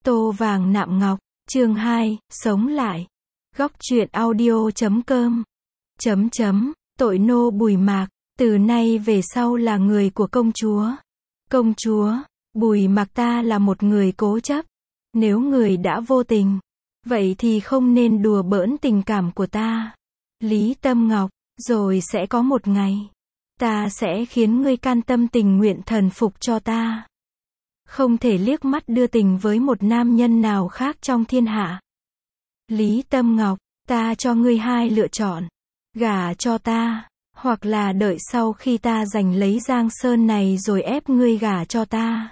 Tô vàng nạm ngọc, chương 2, sống lại. Góc truyện audio.com. Tội nô Bùi Mạc, từ nay về sau là người của công chúa. Công chúa, Bùi Mạc ta là một người cố chấp. Nếu người đã vô tình, vậy thì không nên đùa bỡn tình cảm của ta. Lý Tâm Ngọc, rồi sẽ có một ngày, ta sẽ khiến ngươi can tâm tình nguyện thần phục cho ta. Không thể liếc mắt đưa tình với một nam nhân nào khác trong thiên hạ. Lý Tâm Ngọc, ta cho ngươi hai lựa chọn. Gả cho ta, hoặc là đợi sau khi ta giành lấy Giang Sơn này rồi ép ngươi gả cho ta.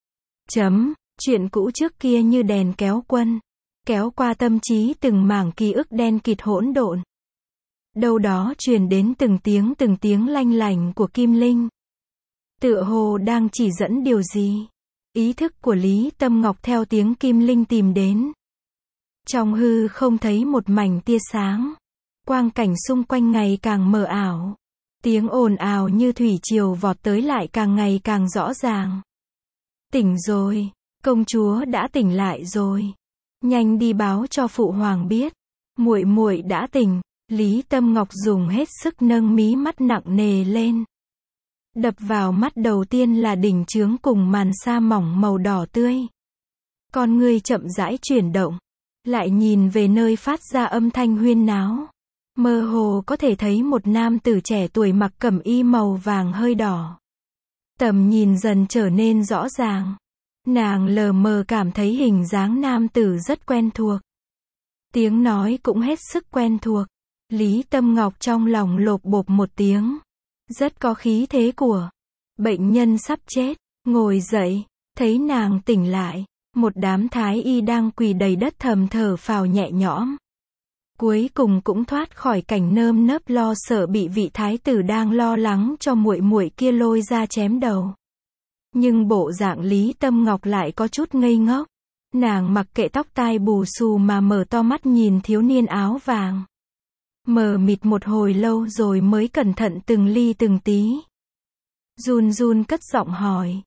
Chuyện cũ trước kia như đèn kéo quân, kéo qua tâm trí từng mảng ký ức đen kịt hỗn độn. Đâu đó truyền đến từng tiếng lanh lảnh của Kim Linh. Tựa hồ đang chỉ dẫn điều gì. Ý thức của Lý Tâm Ngọc theo tiếng Kim Linh tìm đến. Trong hư không thấy một mảnh tia sáng. Quang cảnh xung quanh ngày càng mờ ảo. Tiếng ồn ào như thủy triều vọt tới lại càng ngày càng rõ ràng. Tỉnh rồi, công chúa đã tỉnh lại rồi. Nhanh đi báo cho phụ hoàng biết. Muội muội đã tỉnh. Lý Tâm Ngọc dùng hết sức nâng mí mắt nặng nề lên. Đập vào mắt đầu tiên là đỉnh chướng cùng màn sa mỏng màu đỏ tươi. Con ngươi chậm rãi chuyển động, lại nhìn về nơi phát ra âm thanh huyên náo. Mơ hồ có thể thấy một nam tử trẻ tuổi mặc cẩm y màu vàng hơi đỏ. Tầm nhìn dần trở nên rõ ràng. Nàng lờ mờ cảm thấy hình dáng nam tử rất quen thuộc. Tiếng nói cũng hết sức quen thuộc. Lý Tâm Ngọc trong lòng lộp bộp một tiếng. Rất có khí thế của bệnh nhân sắp chết. Ngồi dậy, thấy nàng tỉnh lại. Một đám thái y đang quỳ đầy đất thầm thở phào nhẹ nhõm. Cuối cùng cũng thoát khỏi cảnh nơm nớp lo sợ bị vị thái tử đang lo lắng cho muội muội kia lôi ra chém đầu. Nhưng bộ dạng Lý Tâm Ngọc lại có chút ngây ngốc. Nàng mặc kệ tóc tai bù xù mà mở to mắt nhìn thiếu niên áo vàng. Mờ mịt một hồi lâu rồi mới cẩn thận từng ly từng tí. Run run cất giọng hỏi.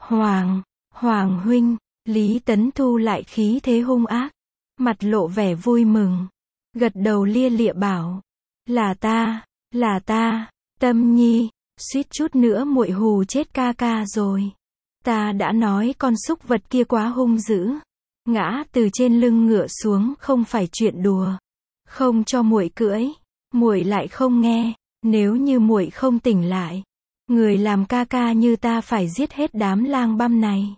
Hoàng huynh. Lý Tấn Thu lại khí thế hung ác. Mặt lộ vẻ vui mừng. Gật đầu lia lịa bảo. Là ta, Tâm Nhi. Suýt chút nữa muội hù chết ca ca rồi. Ta đã nói con súc vật kia quá hung dữ. Ngã từ trên lưng ngựa xuống không phải chuyện đùa. Không cho muội cưỡi, muội lại không nghe. Nếu như muội không tỉnh lại, người làm ca ca như ta phải giết hết đám lang băm này.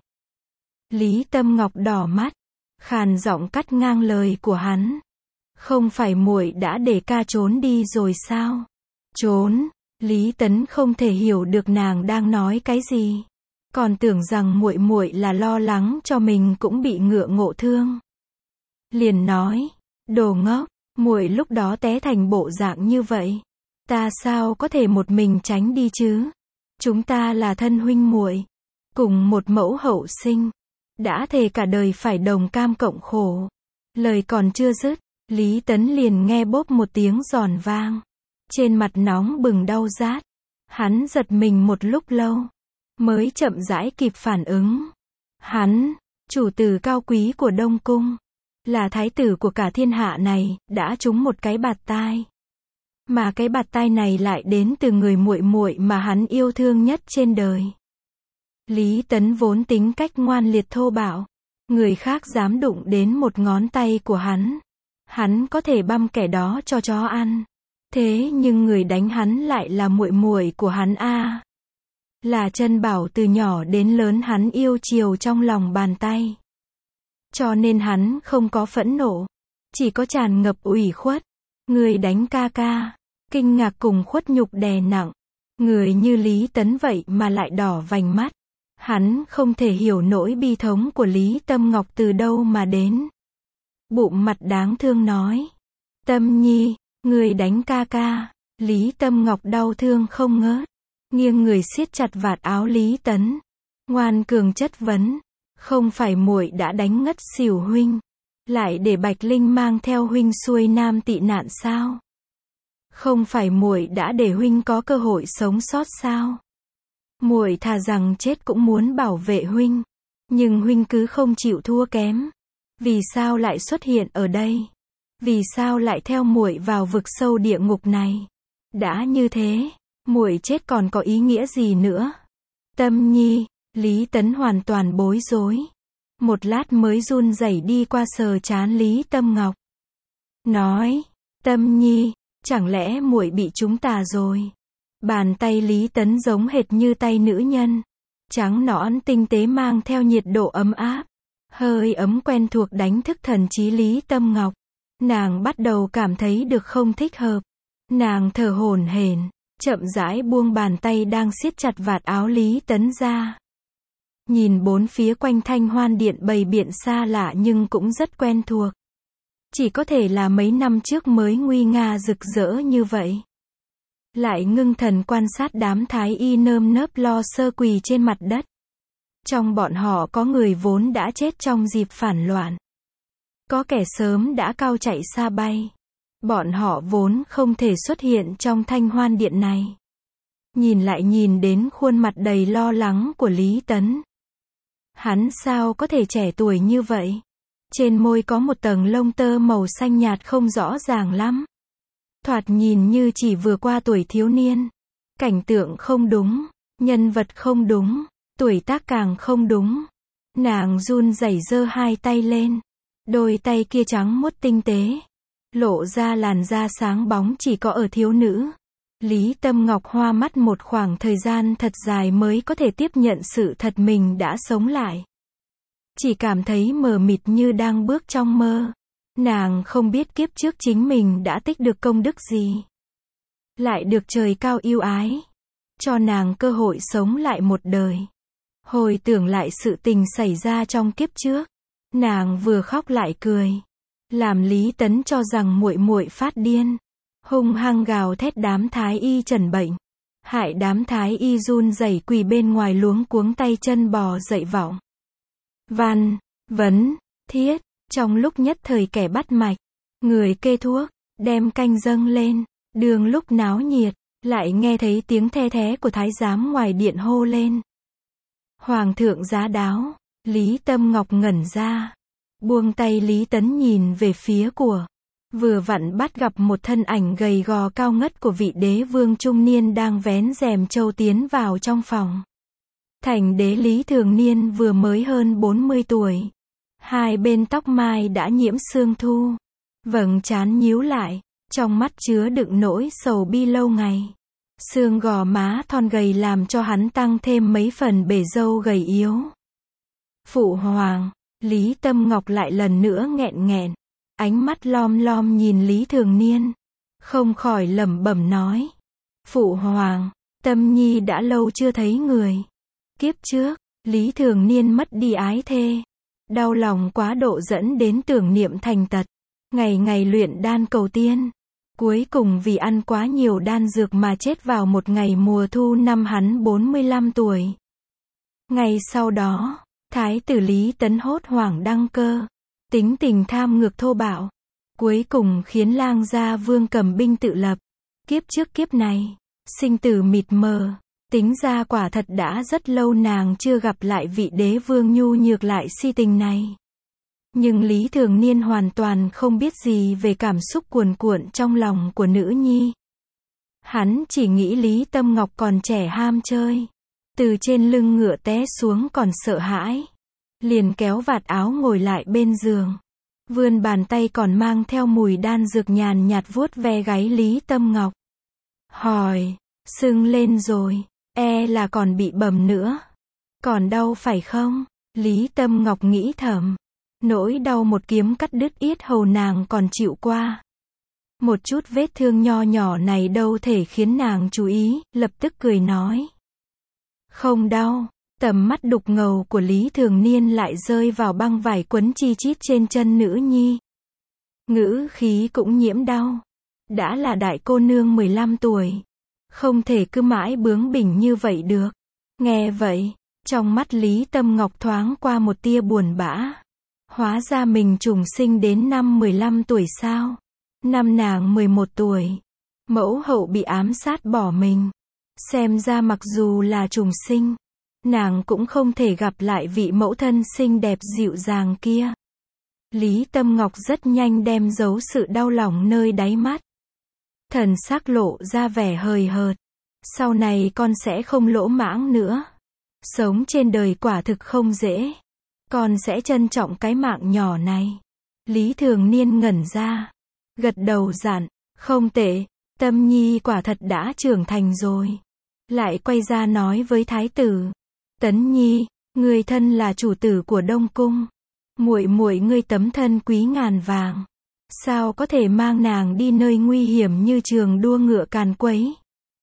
Lý Tâm Ngọc đỏ mắt, khàn giọng cắt ngang lời của hắn. Không phải muội đã để ca trốn đi rồi sao? Trốn? Lý Tấn không thể hiểu được nàng đang nói cái gì. Còn tưởng rằng muội muội là lo lắng cho mình cũng bị ngựa ngộ thương. Liền nói, đồ ngốc, muội lúc đó té thành bộ dạng như vậy. Ta sao có thể một mình tránh đi chứ? Chúng ta là thân huynh muội, cùng một mẫu hậu sinh. Đã thề cả đời phải đồng cam cộng khổ. Lời còn chưa dứt, Lý Tấn liền nghe bốp một tiếng giòn vang. Trên mặt nóng bừng đau rát. Hắn giật mình một lúc lâu, mới chậm rãi kịp phản ứng. Hắn, chủ tử cao quý của Đông Cung, là thái tử của cả thiên hạ này, đã trúng một cái bạt tai. Mà cái bạt tai này lại đến từ người muội muội mà hắn yêu thương nhất trên đời. Lý Tấn vốn tính cách ngoan liệt thô bạo. Người khác dám đụng đến một ngón tay của hắn có thể băm kẻ đó cho chó ăn. Thế nhưng người đánh hắn lại là muội muội của hắn a. Là chân bảo từ nhỏ đến lớn hắn yêu chiều trong lòng bàn tay. Cho nên hắn không có phẫn nộ, chỉ có tràn ngập ủy khuất. Người đánh ca ca, kinh ngạc cùng khuất nhục đè nặng. Người như Lý Tấn vậy mà lại đỏ vành mắt. Hắn không thể hiểu nỗi bi thống của Lý Tâm Ngọc từ đâu mà đến. Bụng mặt đáng thương nói. Tâm Nhi, người đánh ca ca. Lý Tâm Ngọc đau thương không ngớt. Nghiêng người siết chặt vạt áo Lý Tấn. Ngoan cường chất vấn. Không phải muội đã đánh ngất xỉu huynh, lại để Bạch Linh mang theo huynh xuôi nam tị nạn sao? Không phải muội đã để huynh có cơ hội sống sót sao? Muội thà rằng chết cũng muốn bảo vệ huynh. Nhưng huynh cứ không chịu thua kém. Vì sao lại xuất hiện ở đây? Vì sao lại theo muội vào vực sâu địa ngục này? Đã như thế, muội chết còn có ý nghĩa gì nữa? Tâm Nhi, Lý Tấn hoàn toàn bối rối. Một lát mới run rẩy đi qua sờ trán Lý Tâm Ngọc. Nói, Tâm Nhi, chẳng lẽ muội bị chúng tà rồi? Bàn tay Lý Tấn giống hệt như tay nữ nhân. Trắng nõn tinh tế mang theo nhiệt độ ấm áp. Hơi ấm quen thuộc đánh thức thần trí Lý Tâm Ngọc. Nàng bắt đầu cảm thấy được không thích hợp. Nàng thở hổn hển, chậm rãi buông bàn tay đang siết chặt vạt áo Lý Tấn ra. Nhìn bốn phía quanh Thanh Hoan Điện bày biện xa lạ nhưng cũng rất quen thuộc. Chỉ có thể là mấy năm trước mới nguy nga rực rỡ như vậy. Lại ngưng thần quan sát đám thái y nơm nớp lo sơ quỳ trên mặt đất. Trong bọn họ có người vốn đã chết trong dịp phản loạn. Có kẻ sớm đã cao chạy xa bay. Bọn họ vốn không thể xuất hiện trong Thanh Hoan Điện này. Nhìn lại nhìn đến khuôn mặt đầy lo lắng của Lý Tấn. Hắn sao có thể trẻ tuổi như vậy? Trên môi có một tầng lông tơ màu xanh nhạt không rõ ràng lắm. Thoạt nhìn như chỉ vừa qua tuổi thiếu niên. Cảnh tượng không đúng, nhân vật không đúng, tuổi tác càng không đúng. Nàng run rẩy giơ hai tay lên. Đôi tay kia trắng muốt tinh tế. Lộ ra làn da sáng bóng chỉ có ở thiếu nữ. Lý Tâm Ngọc hoa mắt một khoảng thời gian thật dài mới có thể tiếp nhận sự thật mình đã sống lại. Chỉ cảm thấy mờ mịt như đang bước trong mơ. Nàng không biết kiếp trước chính mình đã tích được công đức gì. Lại được trời cao yêu ái. Cho nàng cơ hội sống lại một đời. Hồi tưởng lại sự tình xảy ra trong kiếp trước. Nàng vừa khóc lại cười. Làm Lý Tấn cho rằng muội muội phát điên. Hung hăng gào thét đám thái y trần bệnh. Hại đám thái y run rẩy quỳ bên ngoài luống cuống tay chân bò dậy vọng. Văn, vấn, thiết. Trong lúc nhất thời kẻ bắt mạch, người kê thuốc, đem canh dâng lên. Đường lúc náo nhiệt, lại nghe thấy tiếng the thé của thái giám ngoài điện hô lên. Hoàng thượng giá đáo. Lý Tâm Ngọc ngẩn ra. Buông tay Lý Tấn nhìn về phía của. Vừa vặn bắt gặp một thân ảnh gầy gò cao ngất của vị đế vương trung niên đang vén rèm châu tiến vào trong phòng. Thành đế Lý Thường Niên vừa mới hơn 40 tuổi. Hai bên tóc mai đã nhiễm sương thu. Vầng trán nhíu lại. Trong mắt chứa đựng nỗi sầu bi lâu ngày. Xương gò má thon gầy làm cho hắn tăng thêm mấy phần bề râu gầy yếu. Phụ hoàng. Lý Tâm Ngọc lại lần nữa nghẹn nghẹn. Ánh mắt lom lom nhìn Lý Thường Niên. Không khỏi lẩm bẩm nói. Phụ hoàng. Tâm Nhi đã lâu chưa thấy người. Kiếp trước, Lý Thường Niên mất đi ái thê. Đau lòng quá độ dẫn đến tưởng niệm thành tật. Ngày ngày luyện đan cầu tiên. Cuối cùng vì ăn quá nhiều đan dược mà chết vào một ngày mùa thu năm hắn 45 tuổi. Ngày sau đó, Thái tử Lý Tấn hốt hoảng đăng cơ. Tính tình tham ngược thô bạo. Cuối cùng khiến lang gia vương cầm binh tự lập. Kiếp trước kiếp này, sinh tử mịt mờ. Tính ra quả thật đã rất lâu nàng chưa gặp lại vị đế vương nhu nhược lại si tình này. Nhưng Lý Thường Niên hoàn toàn không biết gì về cảm xúc cuồn cuộn trong lòng của nữ nhi. Hắn chỉ nghĩ Lý Tâm Ngọc còn trẻ ham chơi. Từ trên lưng ngựa té xuống còn sợ hãi. Liền kéo vạt áo ngồi lại bên giường. Vươn bàn tay còn mang theo mùi đan dược nhàn nhạt vuốt ve gáy Lý Tâm Ngọc. Hỏi, sưng lên rồi, e là còn bị bầm nữa. Còn đau phải không? Lý Tâm Ngọc nghĩ thầm. Nỗi đau một kiếm cắt đứt yết hầu nàng còn chịu qua. Một chút vết thương nho nhỏ này đâu thể khiến nàng chú ý, lập tức cười nói. Không đau. Tầm mắt đục ngầu của Lý Thường Niên lại rơi vào băng vải quấn chi chít trên chân nữ nhi. Ngữ khí cũng nhiễm đau. Đã là đại cô nương 15 tuổi. Không thể cứ mãi bướng bỉnh như vậy được. Nghe vậy, trong mắt Lý Tâm Ngọc thoáng qua một tia buồn bã. Hóa ra mình trùng sinh đến năm 15 tuổi sao? Năm nàng 11 tuổi. Mẫu hậu bị ám sát bỏ mình. Xem ra mặc dù là trùng sinh, nàng cũng không thể gặp lại vị mẫu thân xinh đẹp dịu dàng kia. Lý Tâm Ngọc rất nhanh đem giấu sự đau lòng nơi đáy mắt. Thần sắc lộ ra vẻ hời hợt. Sau này con sẽ không lỗ mãng nữa. Sống trên đời quả thực không dễ. Con sẽ trân trọng cái mạng nhỏ này. Lý Thường Niên ngẩn ra. Gật đầu dặn, không tệ, Tâm Nhi quả thật đã trưởng thành rồi. Lại quay ra nói với thái tử. Tấn Nhi, người thân là chủ tử của Đông Cung. Muội muội ngươi tấm thân quý ngàn vàng. Sao có thể mang nàng đi nơi nguy hiểm như trường đua ngựa càn quấy.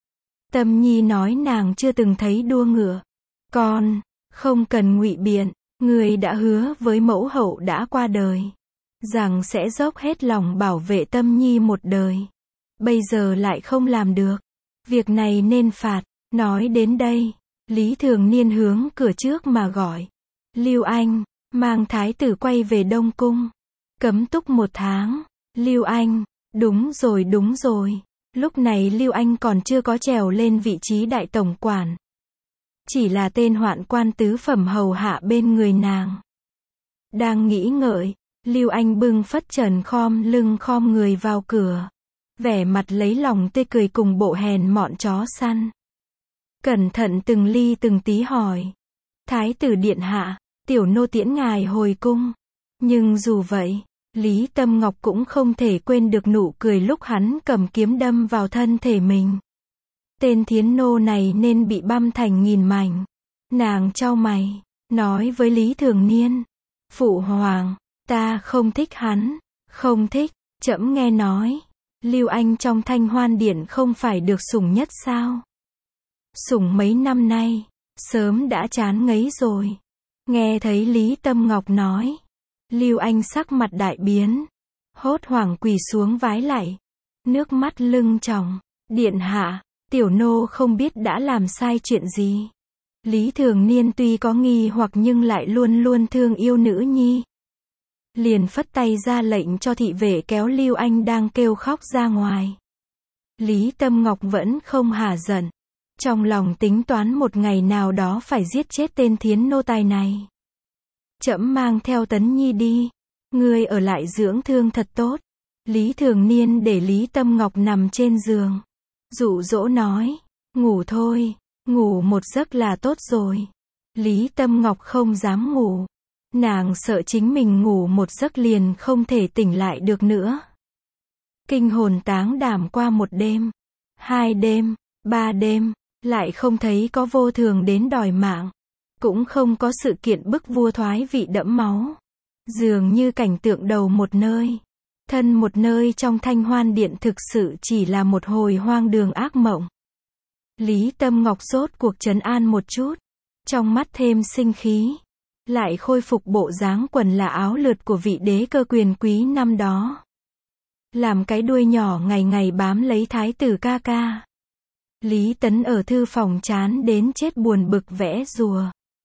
Tâm Nhi nói nàng chưa từng thấy đua ngựa. Con, không cần ngụy biện, người đã hứa với mẫu hậu đã qua đời. Rằng sẽ dốc hết lòng bảo vệ Tâm Nhi một đời. Bây giờ lại không làm được. Việc này nên phạt. Nói đến đây, Lý Thường Niên hướng cửa trước mà gọi. Lưu Anh, mang thái tử quay về Đông Cung. Cấm túc 1 tháng. Lưu Anh, đúng rồi. Lúc này Lưu Anh còn chưa có trèo lên vị trí đại tổng quản. Chỉ là tên hoạn quan tứ phẩm hầu hạ bên người nàng. Đang nghĩ ngợi, Lưu Anh bưng phất trần khom lưng khom người vào cửa. Vẻ mặt lấy lòng tươi cười cùng bộ hèn mọn chó săn. Cẩn thận từng ly từng tí hỏi. Thái tử điện hạ, tiểu nô tiễn ngài hồi cung. Nhưng dù vậy, Lý Tâm Ngọc cũng không thể quên được nụ cười lúc hắn cầm kiếm đâm vào thân thể mình. Tên thiến nô này nên bị băm thành nghìn mảnh. Nàng chau mày, nói với Lý Thường Niên. Phụ hoàng, ta không thích hắn. Không thích, trẫm nghe nói. Lưu Anh trong Thanh Hoan Điện không phải được sủng nhất sao? Sủng mấy năm nay, sớm đã chán ngấy rồi. Nghe thấy Lý Tâm Ngọc nói. Lưu Anh sắc mặt đại biến. Hốt hoảng quỳ xuống vái lạy. Nước mắt lưng tròng. Điện hạ, tiểu nô không biết đã làm sai chuyện gì. Lý Thường Niên tuy có nghi hoặc nhưng lại luôn luôn thương yêu nữ nhi. Liền phất tay ra lệnh cho thị vệ kéo Lưu Anh đang kêu khóc ra ngoài. Lý Tâm Ngọc vẫn không hả giận. Trong lòng tính toán một ngày nào đó phải giết chết tên thiến nô tài này. Trẫm mang theo Tấn Nhi đi. Ngươi ở lại dưỡng thương thật tốt. Lý Thường Niên để Lý Tâm Ngọc nằm trên giường. Dụ dỗ nói. Ngủ thôi. Ngủ một giấc là tốt rồi. Lý Tâm Ngọc không dám ngủ. Nàng sợ chính mình ngủ một giấc liền không thể tỉnh lại được nữa. Kinh hồn táng đảm qua 1 đêm, 2 đêm, 3 đêm, lại không thấy có vô thường đến đòi mạng. Cũng không có sự kiện bức vua thoái vị đẫm máu. Dường như cảnh tượng đầu một nơi, thân một nơi trong Thanh Hoan Điện thực sự chỉ là một hồi hoang đường ác mộng. Lý Tâm Ngọc rốt cuộc trấn an một chút. Trong mắt thêm sinh khí. Lại khôi phục bộ dáng quần là áo lượt của vị đế cơ quyền quý năm đó. Làm cái đuôi nhỏ ngày ngày bám lấy thái tử ca ca. Lý Tấn ở thư phòng chán đến chết buồn bực vẽ rùa.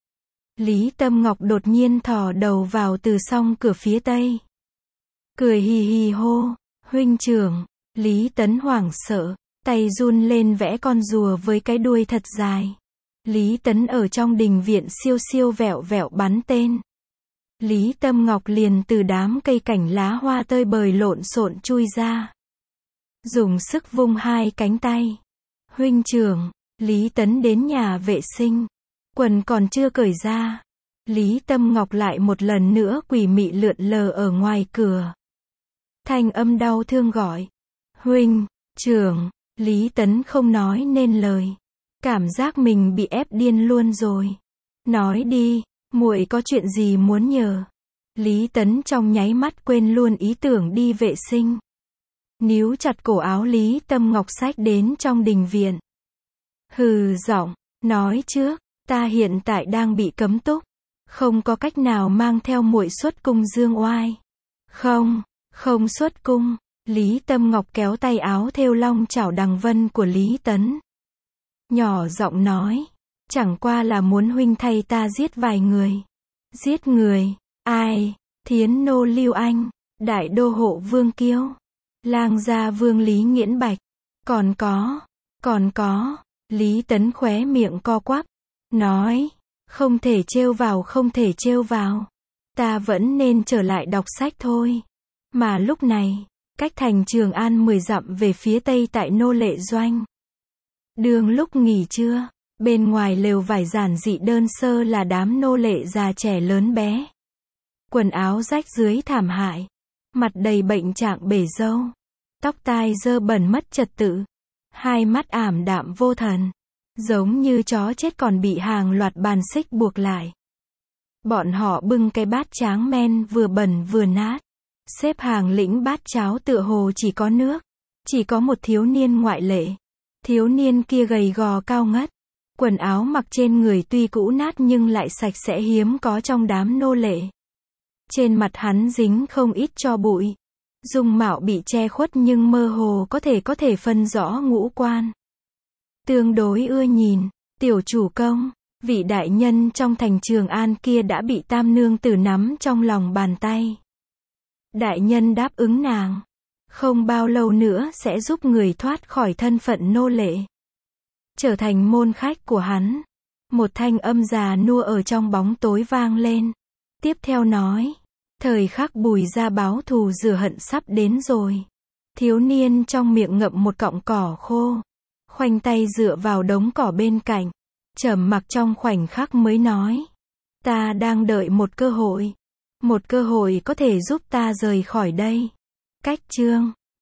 Lý Tâm Ngọc đột nhiên thò đầu vào từ song cửa phía tây. Cười hì hì hô, huynh trưởng. Lý Tấn hoảng sợ, tay run lên vẽ con rùa với cái đuôi thật dài. Lý Tấn ở trong đình viện siêu siêu vẹo vẹo bắn tên. Lý Tâm Ngọc liền từ đám cây cảnh lá hoa tơi bời lộn xộn chui ra. Dùng sức vung 2 cánh tay. Huynh trưởng, Lý Tấn đến nhà vệ sinh. Quần còn chưa cởi ra. Lý Tâm Ngọc lại một lần nữa quỷ mị lượn lờ ở ngoài cửa. Thanh âm đau thương gọi. Huynh, trưởng, Lý Tấn không nói nên lời. Cảm giác mình bị ép điên luôn rồi. Nói đi, muội có chuyện gì muốn nhờ? Lý Tấn trong nháy mắt quên luôn ý tưởng đi vệ sinh. Níu chặt cổ áo Lý Tâm Ngọc xách đến trong đình viện. Hừ giọng, nói trước, ta hiện tại đang bị cấm túc. Không có cách nào mang theo muội xuất cung dương oai. Không xuất cung. Lý Tâm Ngọc kéo tay áo thêu long chảo đằng vân của Lý Tấn. Nhỏ giọng nói, chẳng qua là muốn huynh thay ta giết vài người. Giết người? Ai? Thiến nô Lưu Anh, đại đô hộ Vương Kiêu, lang gia Vương Lý Nghiễn Bạch. Còn có. Lý Tấn khóe miệng co quắp, nói, Không thể trêu vào, không thể trêu vào. Ta vẫn nên trở lại đọc sách thôi. Mà lúc này, cách thành Trường An 10 dặm về phía tây tại nô lệ doanh. Đường lúc nghỉ trưa, bên ngoài lều vải giản dị đơn sơ là đám nô lệ già trẻ lớn bé. Quần áo rách rưới thảm hại, mặt đầy bệnh trạng bể râu, tóc tai dơ bẩn mất trật tự, hai mắt ảm đạm vô thần, giống như chó chết còn bị hàng loạt bàn xích buộc lại. Bọn họ bưng cái bát tráng men vừa bẩn vừa nát, xếp hàng lĩnh bát cháo tựa hồ chỉ có nước. Chỉ có một thiếu niên ngoại lệ. Thiếu niên kia gầy gò cao ngất. Quần áo mặc trên người tuy cũ nát nhưng lại sạch sẽ hiếm có trong đám nô lệ. Trên mặt hắn dính không ít tro bụi. Dung mạo bị che khuất nhưng mơ hồ có thể phân rõ ngũ quan. Tương đối ưa nhìn, tiểu chủ công, vị đại nhân trong thành Trường An kia đã bị Tam nương tử nắm trong lòng bàn tay. Đại nhân đáp ứng nàng, không bao lâu nữa sẽ giúp người thoát khỏi thân phận nô lệ, trở thành môn khách của hắn. Một thanh âm già nua ở trong bóng tối vang lên. Tiếp theo nói, thời khắc Bùi gia báo thù rửa hận sắp đến rồi. Thiếu niên trong miệng ngậm một cọng cỏ khô, khoanh tay dựa vào đống cỏ bên cạnh, trầm mặc trong khoảnh khắc mới nói, ta đang đợi một cơ hội có thể giúp ta rời khỏi đây. Cách chương